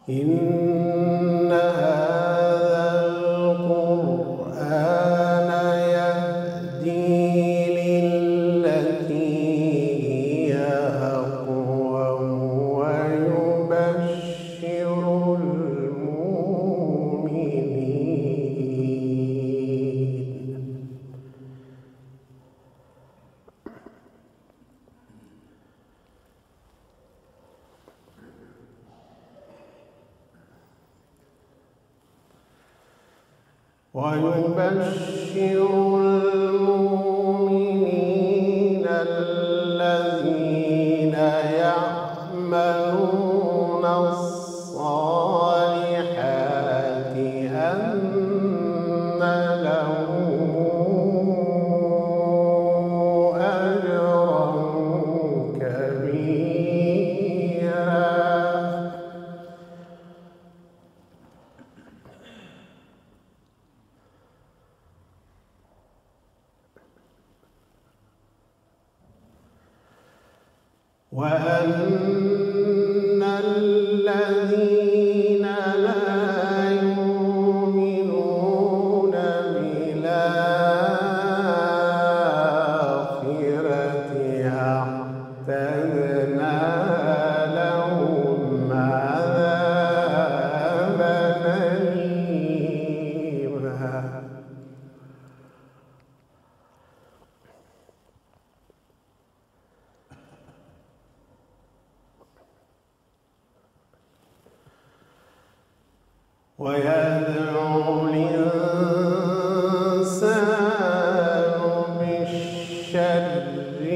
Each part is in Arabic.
إن هذا القرآن يهدي للتي هي أقوم ويبشر المؤمنين الذين يعملون الصالحات أن لهم أجرا كبيرا. وأن الذين لا يؤمنون بالآخرة أعتدنا لهم عذابا أليما. ويدعو الإنسان بالشر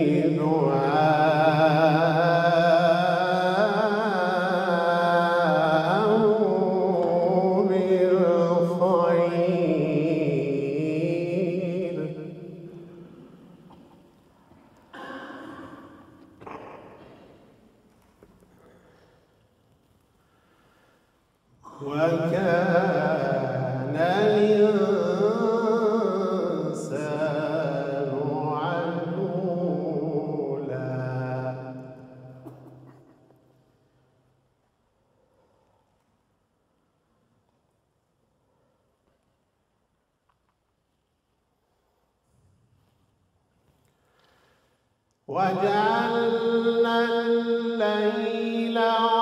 دعاءه بالخير. وكان الإنسان عجولا. وجعلنا الليل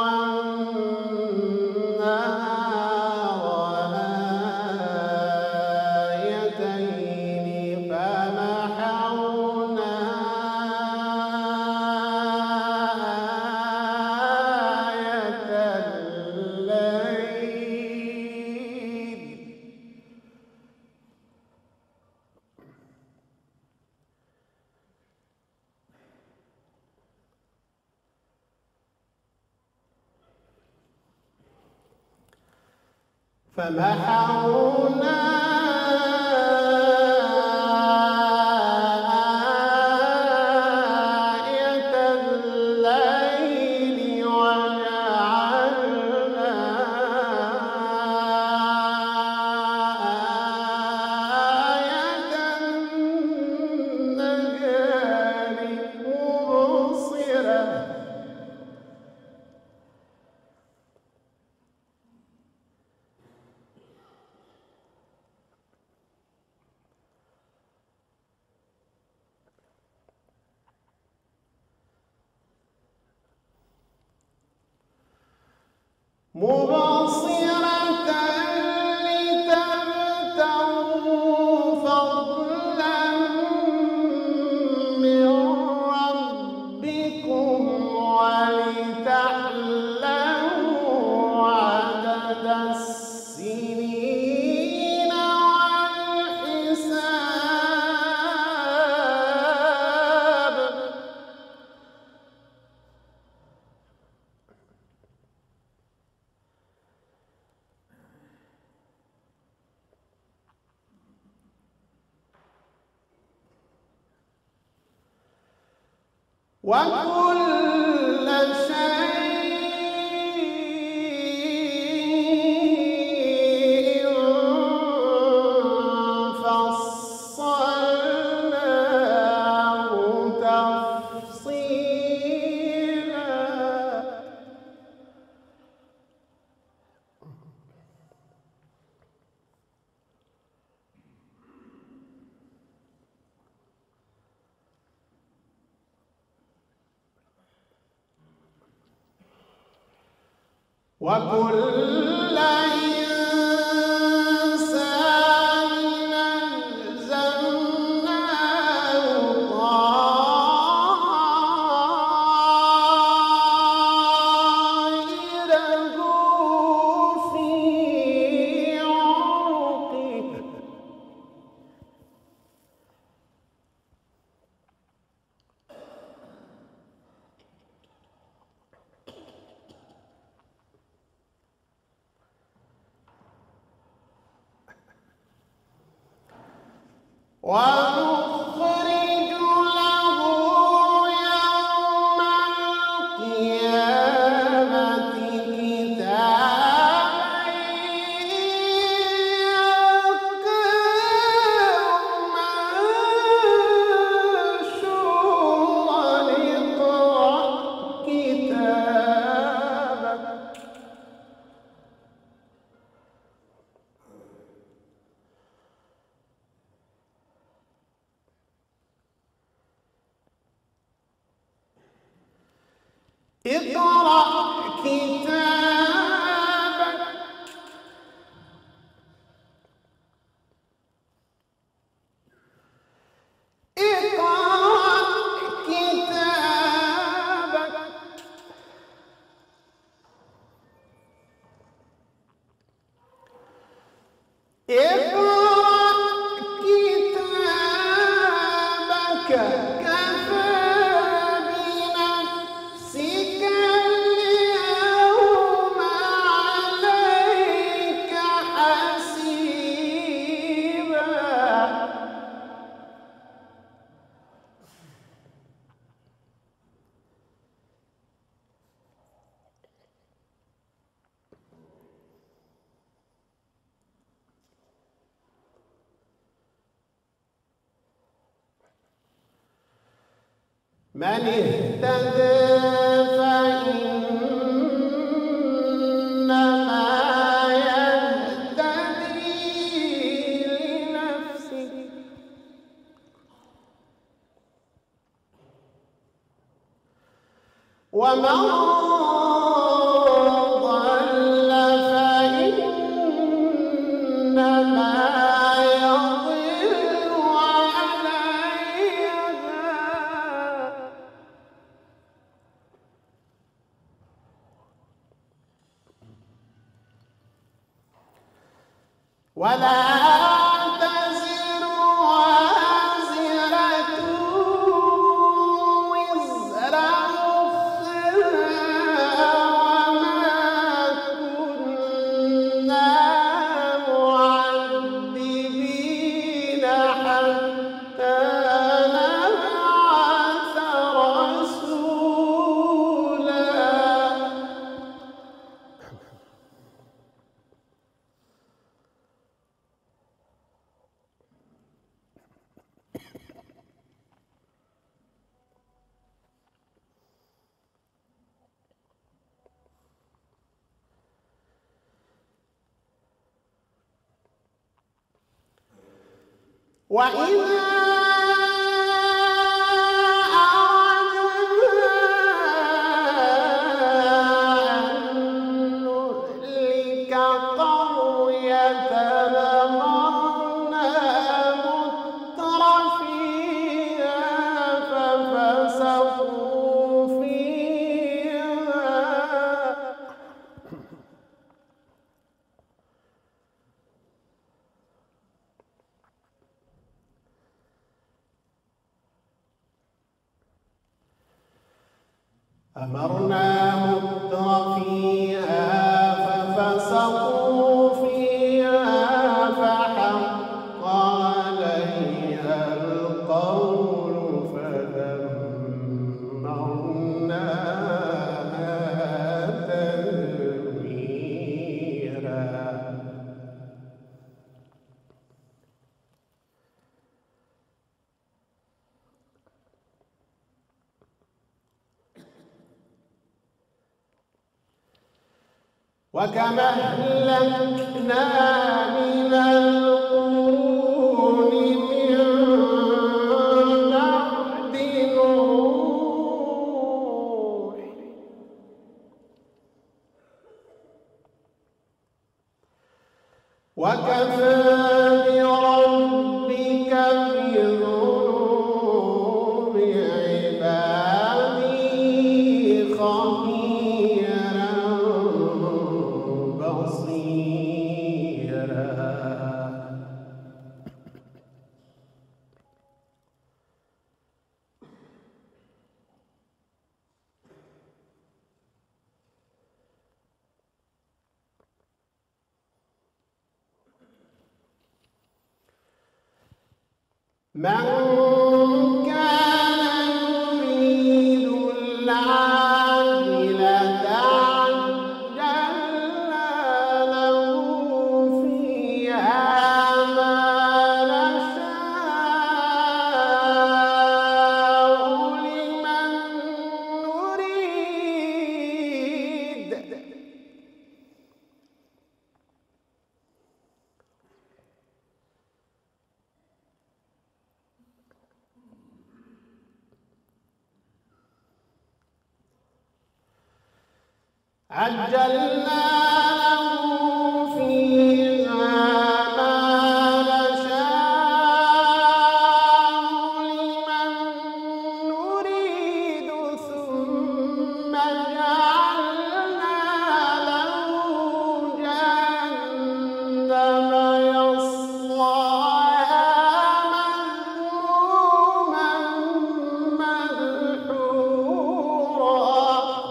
فمحونا آية الليل وجعلنا آية النهار مبصرة. لتبتغوا فضلا من ربكم ولتعلموا عدد السنين والحساب. وكل شيء فصلناه تفصيلا. وكل إنسان ألزمناه طائره في عنقه. ونخرج له يوم القيامة كتابا يلقاه منشورا اقرأ كتابك. اقرأ كتابك. اقرأ كتابك. اقرأ كتابك كفى بنفسك اليوم عليك حسيبا. من اهتدى فإنما يهتدي لنفسه، ومن ضل فإنما يضل عليها. ولا تزر وازرة وزر أخرى، وما كنا معذبين حتى نبعث رسولا. وإذا أمرنا متر فيها ففسقوا فيها فحق عليها القول فدمرناها تدميرا. وكما أهلكنا من القرون من بعد نوح وكفى بربك بذنوب عباده خبيرا بصيرا. من كان يريد العاجلة عجلنا له فيها ما نشاء لمن نريد. عجلنا له فيها ما نشاء لمن نريد ثم جعلنا له جهنم يصلاها مذموما مدحورا.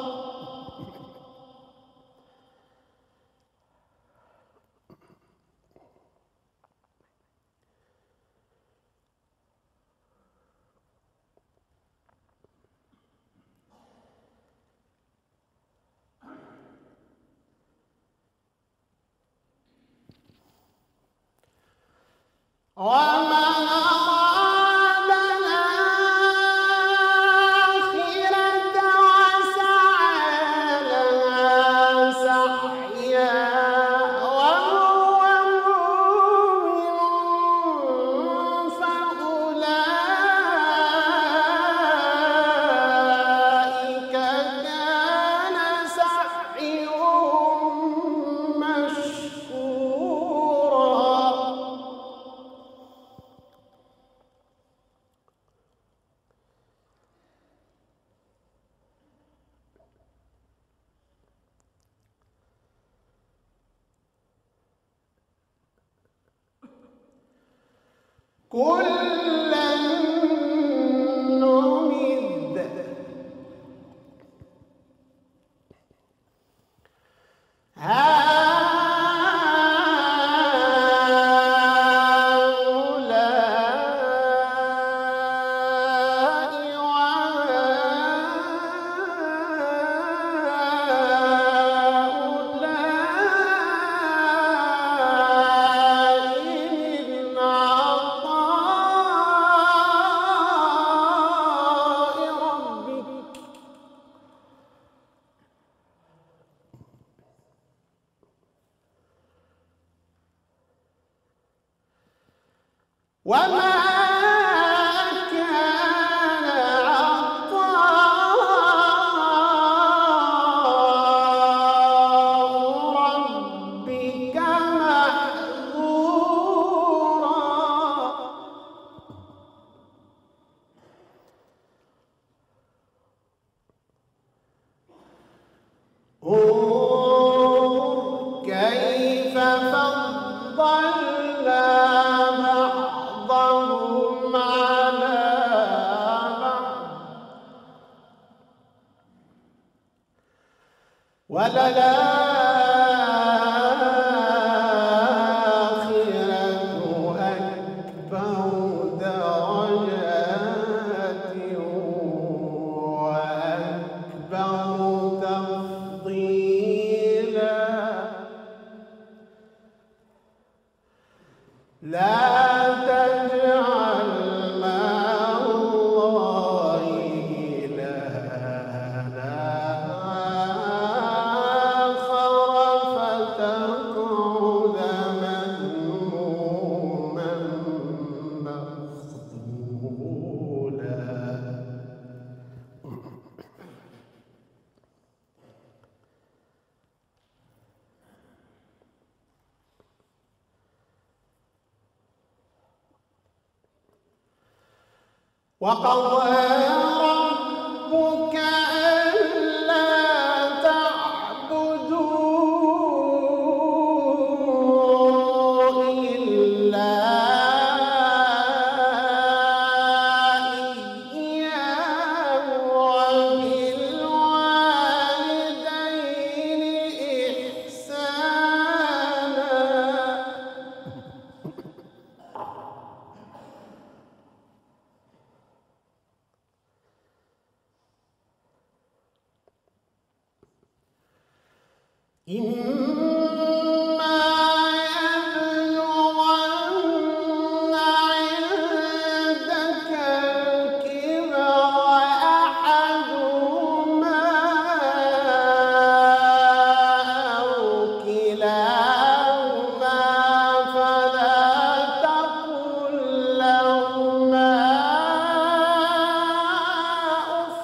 ومن أراد الآخرة وسعى لها سعيها وهو مؤمن فأولئك كان سعيهم مشكورا. كلا نمد هؤلاء وهؤلاء من عطاء ربك. وما كان عطاء ربك محظورا. انظر كيف فضلنا بعضهم على بعض وللآخرة أكبر درجات وأكبر تفضيلا. لا تجعل مع الله إلهًا آخر فتقعد مذموما مخذولا. وقضى ربك ألا تعبدوا إلا إياه وبالوالدين إحسانا. إما يبلغن عندك الكبر أحدهما أو كلاهما فلا تقل لهما أف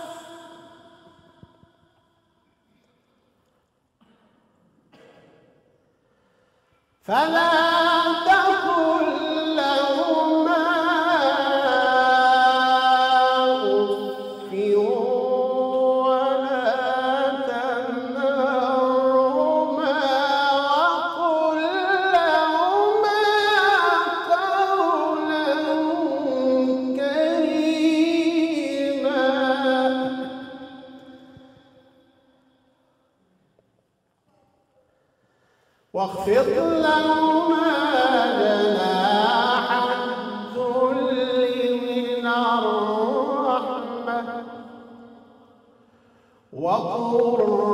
ولا تنهرهما وقل لهما قولا كريما. واخفض لهما جناح الذل من الرحمة وقل